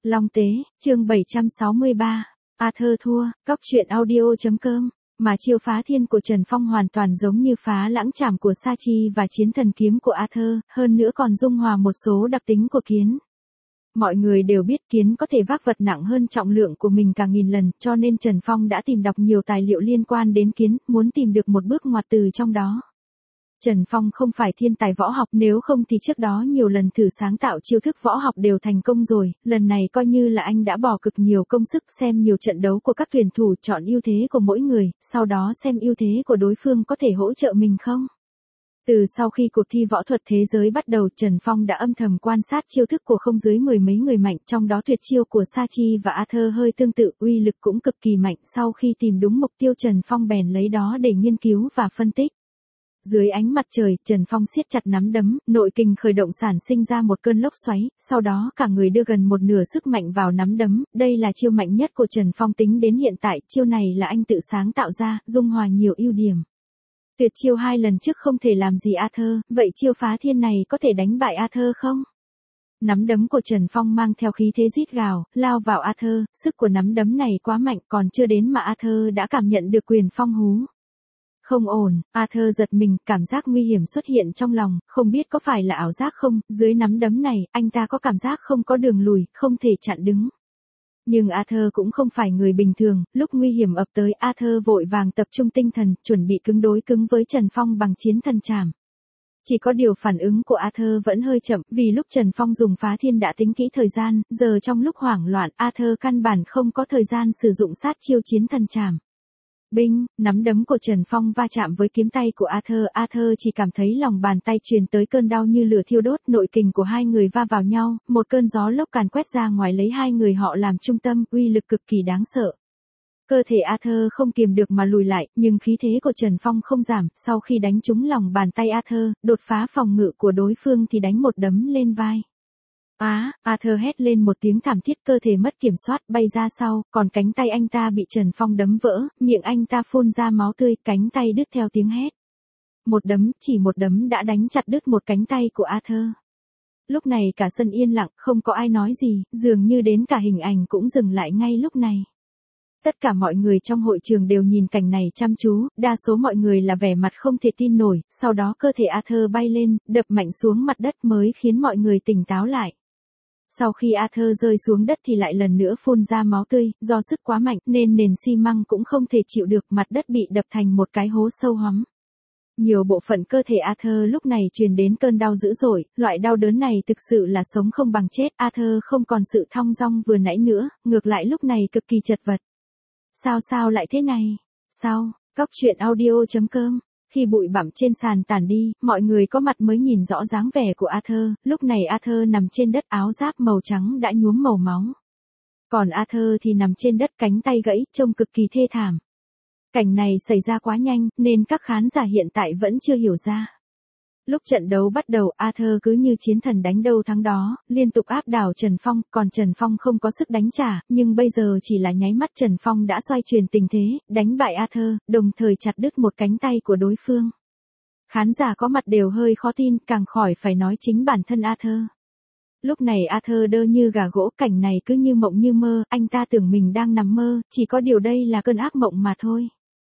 Long Tế, chương 763, Arthur thua, Cóc truyện audio.com. Mà chiêu phá thiên của Trần Phong hoàn toàn giống như phá lãng trảm của Sa Chi và chiến thần kiếm của Arthur, hơn nữa còn dung hòa một số đặc tính của kiến. Mọi người đều biết kiến có thể vác vật nặng hơn trọng lượng của mình cả nghìn lần, cho nên Trần Phong đã tìm đọc nhiều tài liệu liên quan đến kiến, muốn tìm được một bước ngoặt từ trong đó. Trần Phong không phải thiên tài võ học, nếu không thì trước đó nhiều lần thử sáng tạo chiêu thức võ học đều thành công rồi, lần này coi như là anh đã bỏ cực nhiều công sức xem nhiều trận đấu của các tuyển thủ, chọn ưu thế của mỗi người, sau đó xem ưu thế của đối phương có thể hỗ trợ mình không. Từ sau khi cuộc thi võ thuật thế giới bắt đầu, Trần Phong đã âm thầm quan sát chiêu thức của không dưới mười mấy người mạnh, trong đó tuyệt chiêu của Sa Chi và Arthur hơi tương tự, uy lực cũng cực kỳ mạnh. Sau khi tìm đúng mục tiêu, Trần Phong bèn lấy đó để nghiên cứu và phân tích. Dưới ánh mặt trời, Trần Phong siết chặt nắm đấm, nội kình khởi động sản sinh ra một cơn lốc xoáy, sau đó cả người đưa gần một nửa sức mạnh vào nắm đấm, đây là chiêu mạnh nhất của Trần Phong tính đến hiện tại, chiêu này là anh tự sáng tạo ra, dung hòa nhiều ưu điểm. Tuyệt chiêu 2 lần trước không thể làm gì Arthur, vậy chiêu phá thiên này có thể đánh bại Arthur không? Nắm đấm của Trần Phong mang theo khí thế rít gào, lao vào Arthur, sức của nắm đấm này quá mạnh, còn chưa đến mà Arthur đã cảm nhận được quyền phong hú. Không ổn, Arthur giật mình, cảm giác nguy hiểm xuất hiện trong lòng, không biết có phải là ảo giác không, dưới nắm đấm này, anh ta có cảm giác không có đường lùi, không thể chặn đứng. Nhưng Arthur cũng không phải người bình thường, lúc nguy hiểm ập tới, Arthur vội vàng tập trung tinh thần, chuẩn bị cứng đối cứng với Trần Phong bằng chiến thần trảm. Chỉ có điều phản ứng của Arthur vẫn hơi chậm, vì lúc Trần Phong dùng phá thiên đã tính kỹ thời gian, giờ trong lúc hoảng loạn, Arthur căn bản không có thời gian sử dụng sát chiêu chiến thần trảm. Binh, nắm đấm của Trần Phong va chạm với kiếm tay của Arthur chỉ cảm thấy lòng bàn tay truyền tới cơn đau như lửa thiêu đốt, nội kình của hai người va vào nhau, một cơn gió lốc càn quét ra ngoài lấy hai người họ làm trung tâm, uy lực cực kỳ đáng sợ. Cơ thể Arthur không kiềm được mà lùi lại, nhưng khí thế của Trần Phong không giảm, sau khi đánh trúng lòng bàn tay Arthur, đột phá phòng ngự của đối phương thì đánh một đấm lên vai. Arthur hét lên một tiếng thảm thiết, cơ thể mất kiểm soát bay ra sau, còn cánh tay anh ta bị Trần Phong đấm vỡ, miệng anh ta phun ra máu tươi, cánh tay đứt theo tiếng hét. Chỉ một đấm đã đánh chặt đứt một cánh tay của Arthur. Lúc này cả sân yên lặng, không có ai nói gì, dường như đến cả hình ảnh cũng dừng lại ngay lúc này. Tất cả mọi người trong hội trường đều nhìn cảnh này chăm chú, đa số mọi người là vẻ mặt không thể tin nổi, sau đó cơ thể Arthur bay lên, đập mạnh xuống mặt đất mới khiến mọi người tỉnh táo lại. Sau khi Arthur rơi xuống đất thì lại lần nữa phun ra máu tươi, do sức quá mạnh nên nền xi măng cũng không thể chịu được, mặt đất bị đập thành một cái hố sâu hoắm. Nhiều bộ phận cơ thể Arthur lúc này truyền đến cơn đau dữ dội, loại đau đớn này thực sự là sống không bằng chết, Arthur không còn sự thong dong vừa nãy nữa, ngược lại lúc này cực kỳ chật vật. Sao lại thế này? Cóc truyện audio.com. Khi bụi bặm trên sàn tàn đi, mọi người có mặt mới nhìn rõ dáng vẻ của Arthur, lúc này Arthur nằm trên đất, áo giáp màu trắng đã nhuốm màu máu. Còn Arthur thì nằm trên đất, cánh tay gãy, trông cực kỳ thê thảm. Cảnh này xảy ra quá nhanh, nên các khán giả hiện tại vẫn chưa hiểu ra. Lúc trận đấu bắt đầu, Arthur cứ như chiến thần đánh đâu thắng đó, liên tục áp đảo Trần Phong, còn Trần Phong không có sức đánh trả, nhưng bây giờ chỉ là nháy mắt Trần Phong đã xoay chuyển tình thế, đánh bại Arthur, đồng thời chặt đứt một cánh tay của đối phương. Khán giả có mặt đều hơi khó tin, càng khỏi phải nói chính bản thân Arthur. Lúc này Arthur đơ như gà gỗ, cảnh này cứ như mộng như mơ, anh ta tưởng mình đang nằm mơ, chỉ có điều đây là cơn ác mộng mà thôi.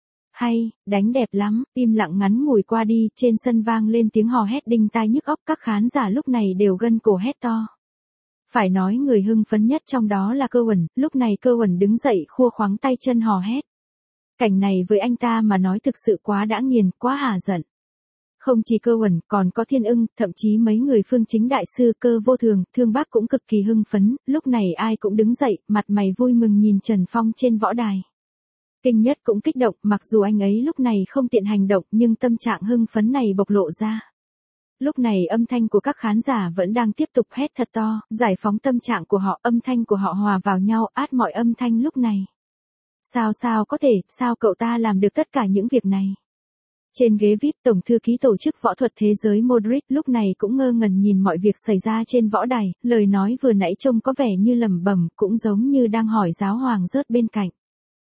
Hay, đánh đẹp lắm, im lặng ngắn ngủi qua đi, trên sân vang lên tiếng hò hét đinh tai nhức óc, các khán giả lúc này đều gân cổ hét to. Phải nói người hưng phấn nhất trong đó là Cohen, lúc này Cohen đứng dậy khua khoáng tay chân hò hét. Cảnh này với anh ta mà nói thực sự quá đã nghiền, quá hả giận. Không chỉ Cohen, còn có Thiên Ưng, thậm chí mấy người Phương Chính đại sư, Cơ Vô Thường, Thương Bác cũng cực kỳ hưng phấn, lúc này ai cũng đứng dậy, mặt mày vui mừng nhìn Trần Phong trên võ đài. Kinh Nhất cũng kích động, mặc dù anh ấy lúc này không tiện hành động nhưng tâm trạng hưng phấn này bộc lộ ra. Lúc này âm thanh của các khán giả vẫn đang tiếp tục hét thật to, giải phóng tâm trạng của họ, âm thanh của họ hòa vào nhau, át mọi âm thanh lúc này. Sao có thể, sao cậu ta làm được tất cả những việc này? Trên ghế VIP, Tổng thư ký tổ chức võ thuật thế giới Modric lúc này cũng ngơ ngẩn nhìn mọi việc xảy ra trên võ đài, lời nói vừa nãy trông có vẻ như lẩm bẩm, cũng giống như đang hỏi giáo hoàng rớt bên cạnh.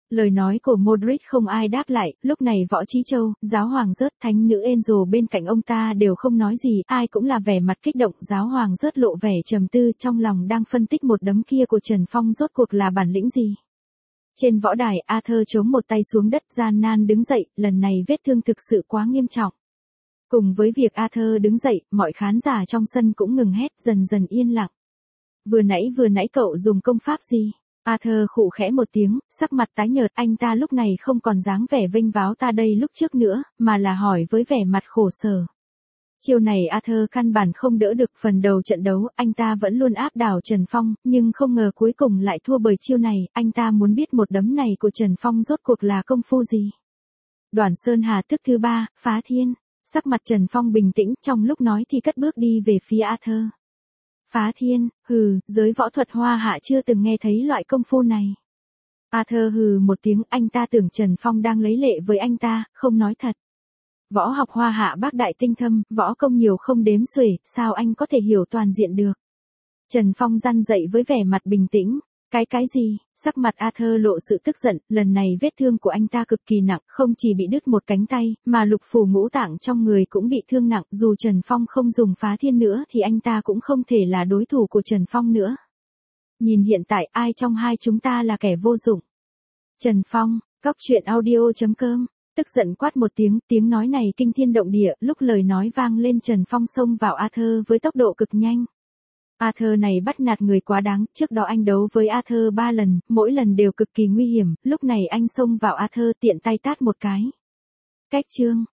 Lời nói của Modric không ai đáp lại, lúc này Võ Chí Châu, giáo hoàng rớt, thánh nữ Angel bên cạnh ông ta đều không nói gì, ai cũng là vẻ mặt kích động, giáo hoàng rớt lộ vẻ trầm tư, trong lòng đang phân tích một đấm kia của Trần Phong rốt cuộc là bản lĩnh gì. Trên võ đài, Arthur chống một tay xuống đất, gian nan đứng dậy, lần này vết thương thực sự quá nghiêm trọng. Cùng với việc Arthur đứng dậy, mọi khán giả trong sân cũng ngừng hét, dần dần yên lặng. Vừa nãy cậu dùng công pháp gì? Arthur khụ khẽ một tiếng, sắc mặt tái nhợt, anh ta lúc này không còn dáng vẻ vênh váo ta đây lúc trước nữa, mà là hỏi với vẻ mặt khổ sở. Chiêu này Arthur căn bản không đỡ được, phần đầu trận đấu, anh ta vẫn luôn áp đảo Trần Phong, nhưng không ngờ cuối cùng lại thua bởi chiêu này, anh ta muốn biết một đấm này của Trần Phong rốt cuộc là công phu gì. Đoản Sơn Hà thức thứ 3, phá thiên, sắc mặt Trần Phong bình tĩnh, trong lúc nói thì cất bước đi về phía Arthur. Phá thiên, giới võ thuật Hoa Hạ chưa từng nghe thấy loại công phu này. Arthur hừ một tiếng, anh ta tưởng Trần Phong đang lấy lệ với anh ta, không nói thật. Võ học Hoa Hạ bác đại tinh thâm, võ công nhiều không đếm xuể, sao anh có thể hiểu toàn diện được. Trần Phong răn dậy với vẻ mặt bình tĩnh. Cái gì, sắc mặt Arthur lộ sự tức giận, lần này vết thương của anh ta cực kỳ nặng, không chỉ bị đứt một cánh tay, mà lục phủ ngũ tạng trong người cũng bị thương nặng, dù Trần Phong không dùng phá thiên nữa thì anh ta cũng không thể là đối thủ của Trần Phong nữa. Nhìn hiện tại ai trong hai chúng ta là kẻ vô dụng. Trần Phong, Cóc Truyện Audio.com, tức giận quát một tiếng, tiếng nói này kinh thiên động địa, lúc lời nói vang lên Trần Phong xông vào Arthur với tốc độ cực nhanh. Arthur này bắt nạt người quá đáng, trước đó anh đấu với Arthur 3 lần, mỗi lần đều cực kỳ nguy hiểm, lúc này anh xông vào Arthur tiện tay tát một cái. Cách chương.